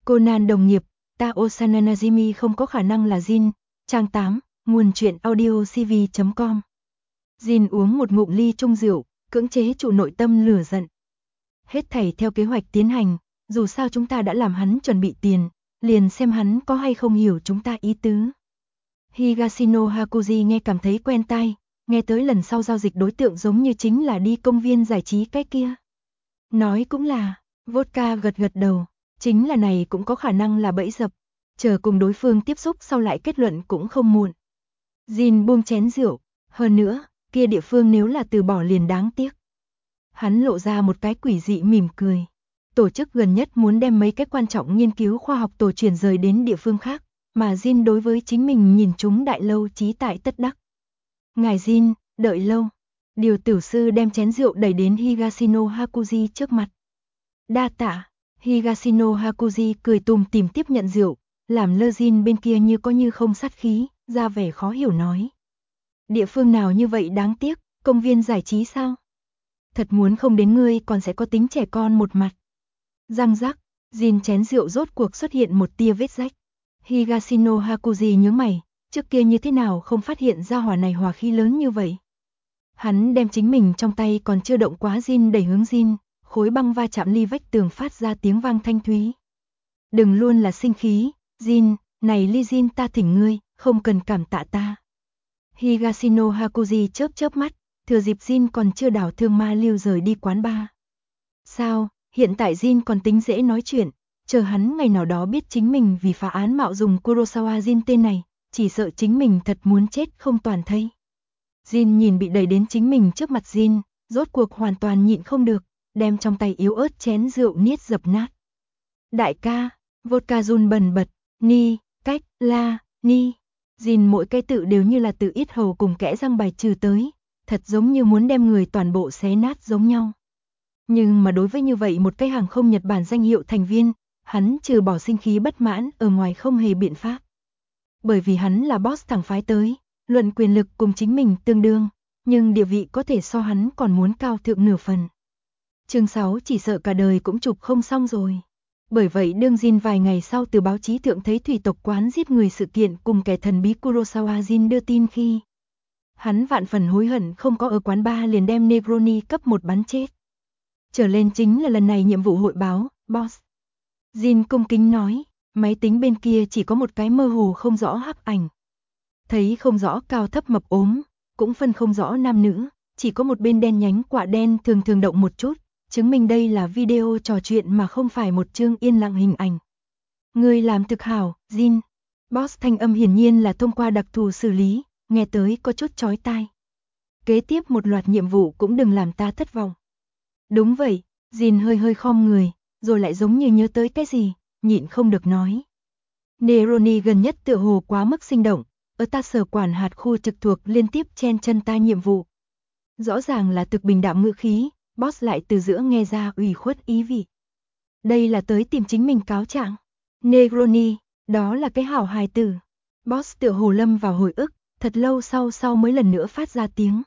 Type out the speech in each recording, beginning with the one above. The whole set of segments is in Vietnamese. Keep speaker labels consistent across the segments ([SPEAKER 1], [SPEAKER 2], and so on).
[SPEAKER 1] Conan đồng nghiệp, Tao Sananajimi không có khả năng là Jin. Trang 8, nguồn truyện audio cv.com. Jin uống một ngụm ly chung rượu, cưỡng chế trụ nội tâm lửa giận. Hết thảy theo kế hoạch tiến hành, dù sao chúng ta đã làm hắn chuẩn bị tiền, liền xem hắn có hay không hiểu chúng ta ý tứ. Higashino Hakuji nghe cảm thấy quen tai, nghe tới lần sau giao dịch đối tượng giống như chính là đi công viên giải trí cái kia. Nói cũng là, vodka gật gật đầu, chính là này cũng có khả năng là bẫy dập, chờ cùng đối phương tiếp xúc sau lại kết luận cũng không muộn. Jin buông chén rượu, hơn nữa, kia địa phương nếu là từ bỏ liền đáng tiếc. Hắn lộ ra một cái quỷ dị mỉm cười. Tổ chức gần nhất muốn đem mấy cái quan trọng nghiên cứu khoa học tổ chuyển rời đến địa phương khác, mà Jin đối với chính mình nhìn chúng đại lâu chí tại tất đắc. Ngài Jin, đợi lâu. Điều tử sư đem chén rượu đẩy đến Higashino Hakuji trước mặt. Đa tạ. Higashino Hakuji cười tùm tìm tiếp nhận rượu, làm lơ Jin bên kia như có như không sát khí, ra vẻ khó hiểu nói. Địa phương nào như vậy đáng tiếc, công viên giải trí sao? Thật muốn không đến ngươi còn sẽ có tính trẻ con một mặt. Răng rắc, Jin chén rượu rốt cuộc xuất hiện một tia vết rách. Higashino Hakuji nhướng mày, trước kia như thế nào không phát hiện ra hỏa này hòa khí lớn như vậy. Hắn đem chính mình trong tay còn chưa động quá Jin đẩy hướng Jin, khối băng va chạm ly vách tường phát ra tiếng vang thanh thúy. Đừng luôn là sinh khí, Jin, này ly Jin ta thỉnh ngươi, không cần cảm tạ ta. Higashino Hakuji chớp chớp mắt, thừa dịp Jin còn chưa đảo thương ma lưu rời đi quán bar. Sao, hiện tại Jin còn tính dễ nói chuyện, chờ hắn ngày nào đó biết chính mình vì phá án mạo dùng Kurosawa Jin tên này, chỉ sợ chính mình thật muốn chết không toàn thây. Jin nhìn bị đẩy đến chính mình trước mặt Jin, rốt cuộc hoàn toàn nhịn không được, đem trong tay yếu ớt chén rượu niết dập nát. Đại ca, vodka run bần bật, ni, cách, la, ni. Jin mỗi cái tự đều như là từ ít hầu cùng kẽ răng bài trừ tới, thật giống như muốn đem người toàn bộ xé nát giống nhau. Nhưng mà đối với như vậy một cái hàng không Nhật Bản danh hiệu thành viên, hắn trừ bỏ sinh khí bất mãn ở ngoài không hề biện pháp. Bởi vì hắn là boss thẳng phái tới, luận quyền lực cùng chính mình tương đương, nhưng địa vị có thể so hắn còn muốn cao thượng nửa phần. Chương 6 chỉ sợ cả đời cũng chụp không xong rồi. Bởi vậy đương Jin vài ngày sau từ báo chí thượng thấy thủy tộc quán giết người sự kiện cùng kẻ thần bí Kurosawa Jin đưa tin khi. Hắn vạn phần hối hận không có ở quán bar liền đem Negroni cấp một bắn chết. Trở lên chính là lần này nhiệm vụ hội báo, boss. Jin cung kính nói, máy tính bên kia chỉ có một cái mơ hồ không rõ hắc ảnh. Thấy không rõ cao thấp mập ốm, cũng phân không rõ nam nữ, chỉ có một bên đen nhánh quả đen thường thường động một chút, chứng minh đây là video trò chuyện mà không phải một chương yên lặng hình ảnh. Người làm thực hảo, Jin. Boss thanh âm hiển nhiên là thông qua đặc thù xử lý, nghe tới có chút chói tai. Kế tiếp một loạt nhiệm vụ cũng đừng làm ta thất vọng. Đúng vậy, Jin hơi hơi khom người, rồi lại giống như nhớ tới cái gì, nhịn không được nói. Neroni gần nhất tựa hồ quá mức sinh động, ở ta sở quản hạt khu trực thuộc liên tiếp chen chân ta nhiệm vụ. Rõ ràng là thực bình đạm ngữ khí, boss lại từ giữa nghe ra ủy khuất ý vị. Đây là tới tìm chính mình cáo trạng. Negroni, đó là cái hảo hài tử. Boss tựa hồ lâm vào hồi ức, thật lâu sau mới lần nữa phát ra tiếng.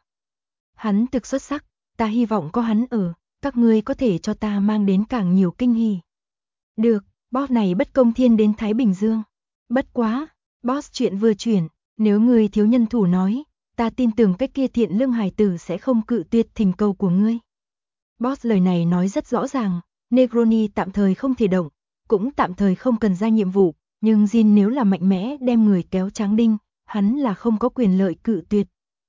[SPEAKER 1] Hắn thực xuất sắc, ta hy vọng có hắn ở, các ngươi có thể cho ta mang đến càng nhiều kinh hỉ. Được, boss này bất công thiên đến Thái Bình Dương. Bất quá, boss chuyện vừa chuyển, nếu người thiếu nhân thủ nói, ta tin tưởng cái kia thiện lương hài tử sẽ không cự tuyệt thỉnh cầu của ngươi. Boss lời này nói rất rõ ràng, Negroni tạm thời không thể động, cũng tạm thời không cần ra nhiệm vụ, nhưng Jin nếu là mạnh mẽ đem người kéo tráng đinh, hắn là không có quyền lợi cự tuyệt.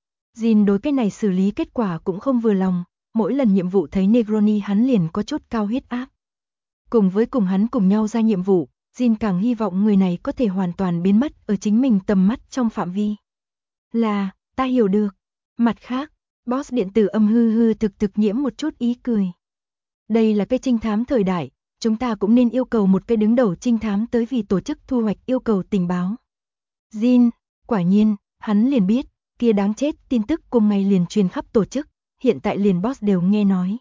[SPEAKER 1] Jin đối cái này xử lý kết quả cũng không vừa lòng, mỗi lần nhiệm vụ thấy Negroni hắn liền có chút cao huyết áp. Cùng với cùng hắn cùng nhau ra nhiệm vụ, Jin càng hy vọng người này có thể hoàn toàn biến mất ở chính mình tầm mắt trong phạm vi. Là, ta hiểu được. Mặt khác, boss điện tử âm hư thực nhiễm một chút ý cười. Đây là cái trinh thám thời đại, chúng ta cũng nên yêu cầu một cái đứng đầu trinh thám tới vì tổ chức thu hoạch yêu cầu tình báo. Jin, quả nhiên, hắn liền biết, kia đáng chết tin tức cùng ngày liền truyền khắp tổ chức, hiện tại liền boss đều nghe nói.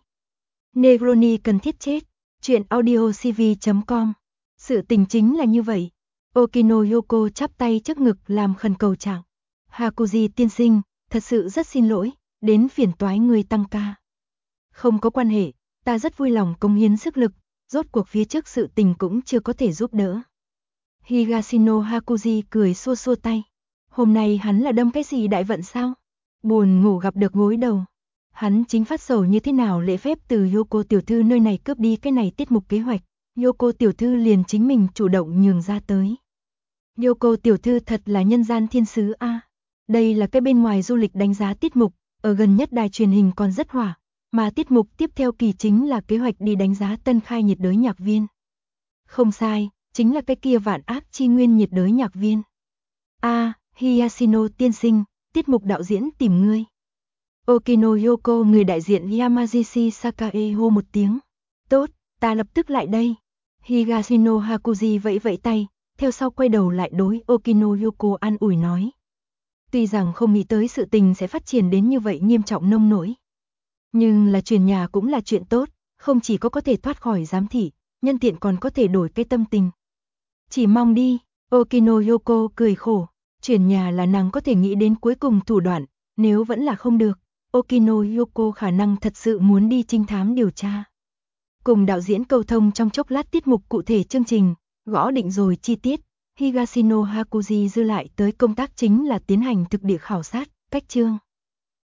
[SPEAKER 1] Negroni cần thiết chết, chuyện audio cv.com. Sự tình chính là như vậy. Okino Yoko chắp tay trước ngực làm khẩn cầu trạng. Hakuji tiên sinh, thật sự rất xin lỗi, đến phiền toái người tăng ca. Không có quan hệ, ta rất vui lòng cống hiến sức lực, rốt cuộc phía trước sự tình cũng chưa có thể giúp đỡ. Higashino Hakuji cười xua xua tay. Hôm nay hắn là đâm cái gì đại vận sao? Buồn ngủ gặp được gối đầu. Hắn chính phát sầu như thế nào lễ phép từ Yoko tiểu thư nơi này cướp đi cái này tiết mục kế hoạch. Yoko tiểu thư liền chính mình chủ động nhường ra tới. Yoko tiểu thư thật là nhân gian thiên sứ a. Đây là cái bên ngoài du lịch đánh giá tiết mục, ở gần nhất đài truyền hình còn rất hỏa, mà tiết mục tiếp theo kỳ chính là kế hoạch đi đánh giá tân khai nhiệt đới nhạc viên. Không sai, chính là cái kia vạn ác chi nguyên nhiệt đới nhạc viên. Higashino tiên sinh, tiết mục đạo diễn tìm ngươi. Okino Yoko người đại diện Yamagishi Sakae hô một tiếng. Tốt, ta lập tức lại đây. Higashino Hakuji vẫy vẫy tay, theo sau quay đầu lại đối Okino Yoko an ủi nói. Tuy rằng không nghĩ tới sự tình sẽ phát triển đến như vậy nghiêm trọng nông nỗi. Nhưng là chuyển nhà cũng là chuyện tốt, không chỉ có thể thoát khỏi giám thị, nhân tiện còn có thể đổi cái tâm tình. Chỉ mong đi, Okino Yoko cười khổ, chuyển nhà là nàng có thể nghĩ đến cuối cùng thủ đoạn, nếu vẫn là không được, Okino Yoko khả năng thật sự muốn đi trinh thám điều tra. Cùng đạo diễn câu thông trong chốc lát tiết mục cụ thể chương trình, gõ định rồi chi tiết, Higashino Hakuji dư lại tới công tác chính là tiến hành thực địa khảo sát, cách chương.